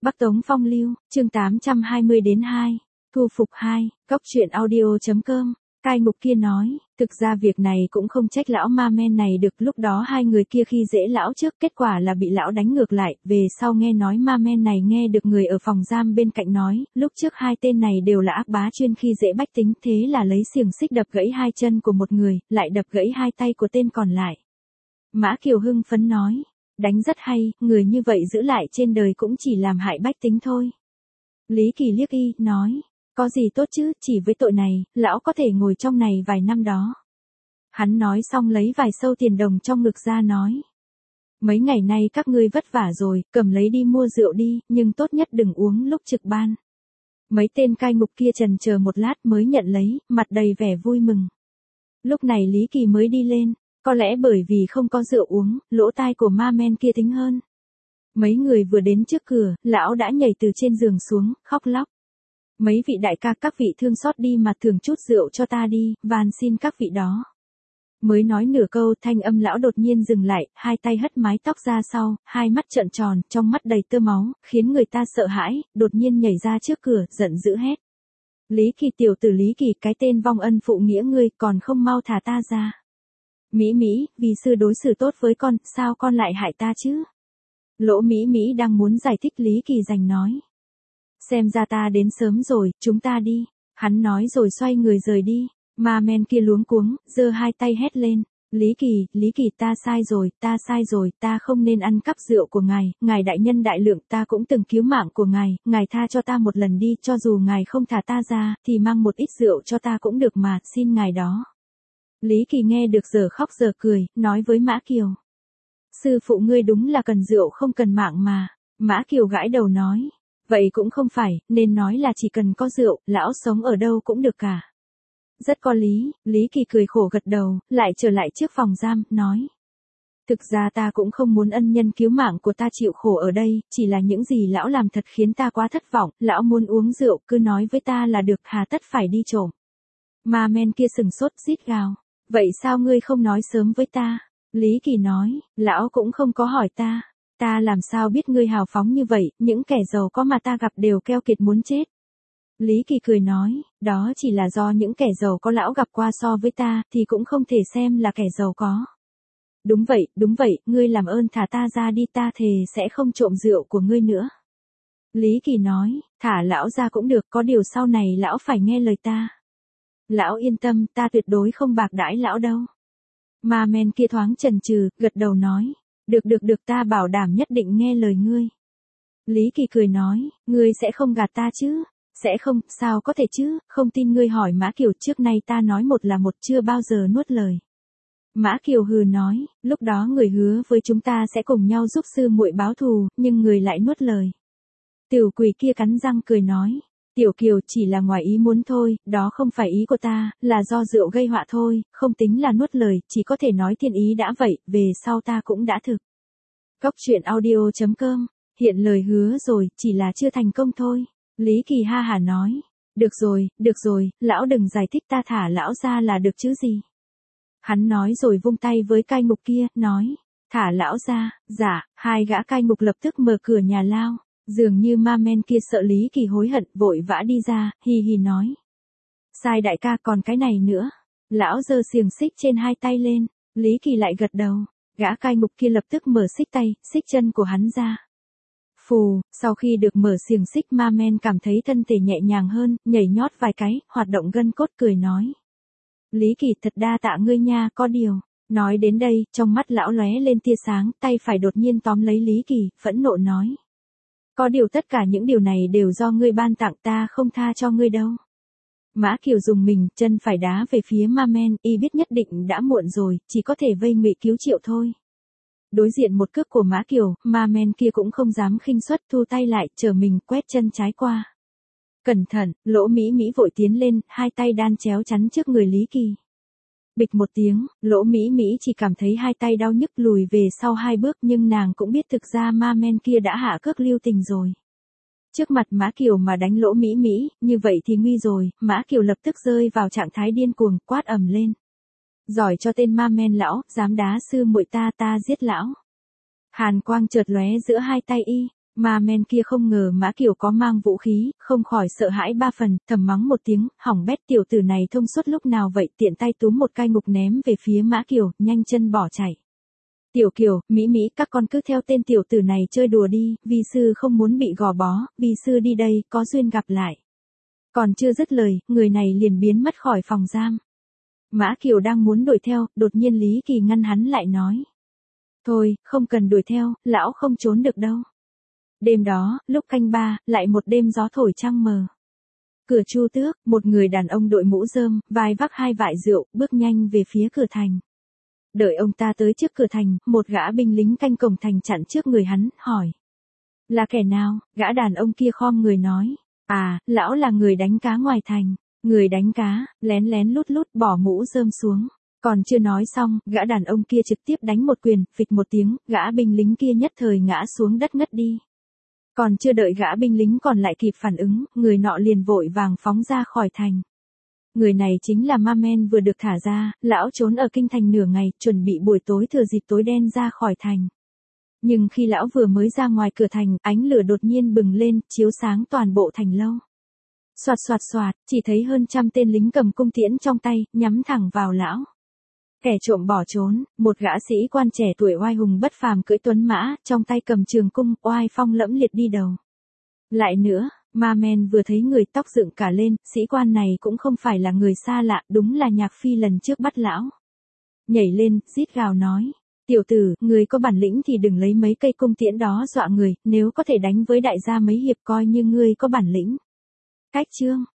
Bắc Tống Phong Lưu, chương 820-2, thu phục 2, cóc truyện audio.com. Cai ngục kia nói, thực ra việc này cũng không trách lão ma men này được, lúc đó hai người kia khi dễ lão trước, kết quả là bị lão đánh ngược lại, về sau nghe nói ma men này nghe được người ở phòng giam bên cạnh nói, lúc trước hai tên này đều là ác bá chuyên khi dễ bách tính, thế là lấy xiềng xích đập gãy hai chân của một người, lại đập gãy hai tay của tên còn lại. Mã Kiều hưng phấn nói, đánh rất hay, người như vậy giữ lại trên đời cũng chỉ làm hại bách tính thôi. Lý Kỳ liếc y, nói, có gì tốt chứ, chỉ với tội này, lão có thể ngồi trong này vài năm đó. Hắn nói xong lấy vài sâu tiền đồng trong ngực ra nói. Mấy ngày nay các ngươi vất vả rồi, cầm lấy đi mua rượu đi, nhưng tốt nhất đừng uống lúc trực ban. Mấy tên cai ngục kia chần chờ một lát mới nhận lấy, mặt đầy vẻ vui mừng. Lúc này Lý Kỳ mới đi lên, có lẽ bởi vì không có rượu uống, lỗ tai của ma men kia thính hơn. Mấy người vừa đến trước cửa, lão đã nhảy từ trên giường xuống, khóc lóc. Mấy vị đại ca các vị thương xót đi mà thưởng chút rượu cho ta đi, van xin các vị đó. Mới nói nửa câu, thanh âm lão đột nhiên dừng lại, hai tay hất mái tóc ra sau, hai mắt trợn tròn, trong mắt đầy tơ máu, khiến người ta sợ hãi, đột nhiên nhảy ra trước cửa, giận dữ hét. Lý Kỳ, tiểu tử Lý Kỳ, cái tên vong ân phụ nghĩa ngươi, còn không mau thả ta ra. Mỹ Mỹ, vì sư đối xử tốt với con, sao con lại hại ta chứ? Lỗ Mỹ Mỹ đang muốn giải thích, Lý Kỳ giành nói. Xem ra ta đến sớm rồi, chúng ta đi. Hắn nói rồi xoay người rời đi. Ma men kia luống cuống, giơ hai tay hét lên. Lý Kỳ, ta sai rồi, ta không nên ăn cắp rượu của ngài đại nhân đại lượng, ta cũng từng cứu mạng của ngài tha cho ta một lần đi, cho dù ngài không thả ta ra, thì mang một ít rượu cho ta cũng được mà, xin ngài đó. Lý Kỳ nghe được giờ khóc giờ cười, nói với Mã Kiều. Sư phụ ngươi đúng là cần rượu không cần mạng mà. Mã Kiều gãi đầu nói. Vậy cũng không phải, nên nói là chỉ cần có rượu, lão sống ở đâu cũng được cả. Rất có lý, Lý Kỳ cười khổ gật đầu, lại trở lại trước phòng giam, nói. Thực ra ta cũng không muốn ân nhân cứu mạng của ta chịu khổ ở đây, chỉ là những gì lão làm thật khiến ta quá thất vọng, lão muốn uống rượu, cứ nói với ta là được, hà tất phải đi trộm. Ma men kia sừng sốt rít gào. Vậy sao ngươi không nói sớm với ta? Lý Kỳ nói, lão cũng không có hỏi ta. Ta làm sao biết ngươi hào phóng như vậy, những kẻ giàu có mà ta gặp đều keo kiệt muốn chết. Lý Kỳ cười nói, đó chỉ là do những kẻ giàu có lão gặp qua, so với ta, thì cũng không thể xem là kẻ giàu có. Đúng vậy, ngươi làm ơn thả ta ra đi, ta thề sẽ không trộm rượu của ngươi nữa. Lý Kỳ nói, thả lão ra cũng được, có điều sau này lão phải nghe lời ta. Lão yên tâm, ta tuyệt đối không bạc đãi lão đâu. Ma men kia thoáng chần chừ, gật đầu nói. Được, ta bảo đảm nhất định nghe lời ngươi. Lý Kỳ cười nói, ngươi sẽ không gạt ta chứ? Sẽ không, sao có thể chứ, không tin ngươi hỏi Mã Kiều, trước nay ta nói một là một, chưa bao giờ nuốt lời. Mã Kiều hừ nói, lúc đó người hứa với chúng ta sẽ cùng nhau giúp sư muội báo thù, nhưng người lại nuốt lời. Tiểu quỷ kia cắn răng cười nói. Tiểu Kiều, chỉ là ngoài ý muốn thôi, đó không phải ý của ta, là do rượu gây họa thôi, không tính là nuốt lời, chỉ có thể nói thiên ý đã vậy, về sau ta cũng đã thực. Cóc truyện audio.com, hiện lời hứa rồi, chỉ là chưa thành công thôi. Lý Kỳ ha hà nói, được rồi, lão đừng giải thích, ta thả lão ra là được chứ gì. Hắn nói rồi vung tay với cai ngục kia, nói, thả lão ra, dạ, hai gã cai ngục lập tức mở cửa nhà lao. Dường như ma men kia sợ Lý Kỳ hối hận, vội vã đi ra, hì hì nói. Sai đại ca, còn cái này nữa. Lão giơ xiềng xích trên hai tay lên, Lý Kỳ lại gật đầu. Gã cai ngục kia lập tức mở xích tay, xích chân của hắn ra. Phù, sau khi được mở xiềng xích, ma men cảm thấy thân thể nhẹ nhàng hơn, nhảy nhót vài cái, hoạt động gân cốt, cười nói. Lý Kỳ, thật đa tạ ngươi nha, có điều. Nói đến đây, trong mắt lão lóe lên tia sáng, tay phải đột nhiên tóm lấy Lý Kỳ, phẫn nộ nói. Có điều tất cả những điều này đều do ngươi ban tặng, ta không tha cho ngươi đâu. Mã Kiều dùng mình, chân phải đá về phía ma men, y biết nhất định đã muộn rồi, chỉ có thể vây ngụy cứu triệu thôi. Đối diện một cước của Mã Kiều, ma men kia cũng không dám khinh suất, thu tay lại, trở mình quét chân trái qua. Cẩn thận, Lỗ Mỹ Mỹ vội tiến lên, hai tay đan chéo chắn trước người Lý Kỳ. Bịch một tiếng, Lỗ Mỹ Mỹ chỉ cảm thấy hai tay đau nhức, lùi về sau hai bước, nhưng nàng cũng biết thực ra ma men kia đã hạ cước lưu tình rồi. Trước mặt Mã Kiều mà đánh Lỗ Mỹ Mỹ, như vậy thì nguy rồi, Mã Kiều lập tức rơi vào trạng thái điên cuồng, quát ầm lên. Giỏi cho tên ma men lão, dám đá sư muội ta giết lão. Hàn quang chợt lóe giữa hai tay y, Ma men kia không ngờ Mã Kiều có mang vũ khí, không khỏi sợ hãi ba phần, thầm mắng một tiếng, hỏng bét tiểu tử này thông suốt lúc nào vậy, tiện tay túm một cai ngục ném về phía Mã Kiều, nhanh chân bỏ chạy. Tiểu Kiều, Mỹ Mỹ, các con cứ theo tên tiểu tử này chơi đùa đi, vi sư không muốn bị gò bó, vi sư đi đây, có duyên gặp lại. Còn chưa dứt lời, người này liền biến mất khỏi phòng giam. Mã Kiều đang muốn đuổi theo, đột nhiên Lý Kỳ ngăn hắn lại nói. Thôi, không cần đuổi theo, lão không trốn được đâu. Đêm đó, lúc canh ba, lại một đêm gió thổi trăng mờ. Cửa Chu Tước, một người đàn ông đội mũ rơm, vai vác 2 vại rượu, bước nhanh về phía cửa thành. Đợi ông ta tới trước cửa thành, một gã binh lính canh cổng thành chặn trước người hắn, hỏi. Là kẻ nào? Gã đàn ông kia khom người nói. À, lão là người đánh cá ngoài thành. Người đánh cá, lén lén lút lút bỏ mũ rơm xuống. Còn chưa nói xong, gã đàn ông kia trực tiếp đánh một quyền, phịch một tiếng, gã binh lính kia nhất thời ngã xuống đất ngất đi. Còn chưa đợi gã binh lính còn lại kịp phản ứng, người nọ liền vội vàng phóng ra khỏi thành. Người này chính là Ma Men vừa được thả ra, lão trốn ở kinh thành nửa ngày, chuẩn bị buổi tối thừa dịp tối đen ra khỏi thành. Nhưng khi lão vừa mới ra ngoài cửa thành, ánh lửa đột nhiên bừng lên, chiếu sáng toàn bộ thành lâu. Soạt soạt soạt, chỉ thấy hơn 100 tên lính cầm cung tiễn trong tay, nhắm thẳng vào lão. Kẻ trộm bỏ trốn, một gã sĩ quan trẻ tuổi oai hùng bất phàm cưỡi tuấn mã, trong tay cầm trường cung, oai phong lẫm liệt đi đầu. Lại nữa, Ma Men vừa thấy người tóc dựng cả lên, sĩ quan này cũng không phải là người xa lạ, đúng là Nhạc Phi lần trước bắt lão. Nhảy lên, rít gào nói. Tiểu tử, người có bản lĩnh thì đừng lấy mấy cây cung tiễn đó dọa người, nếu có thể đánh với đại gia mấy hiệp coi như ngươi có bản lĩnh. Cách chương.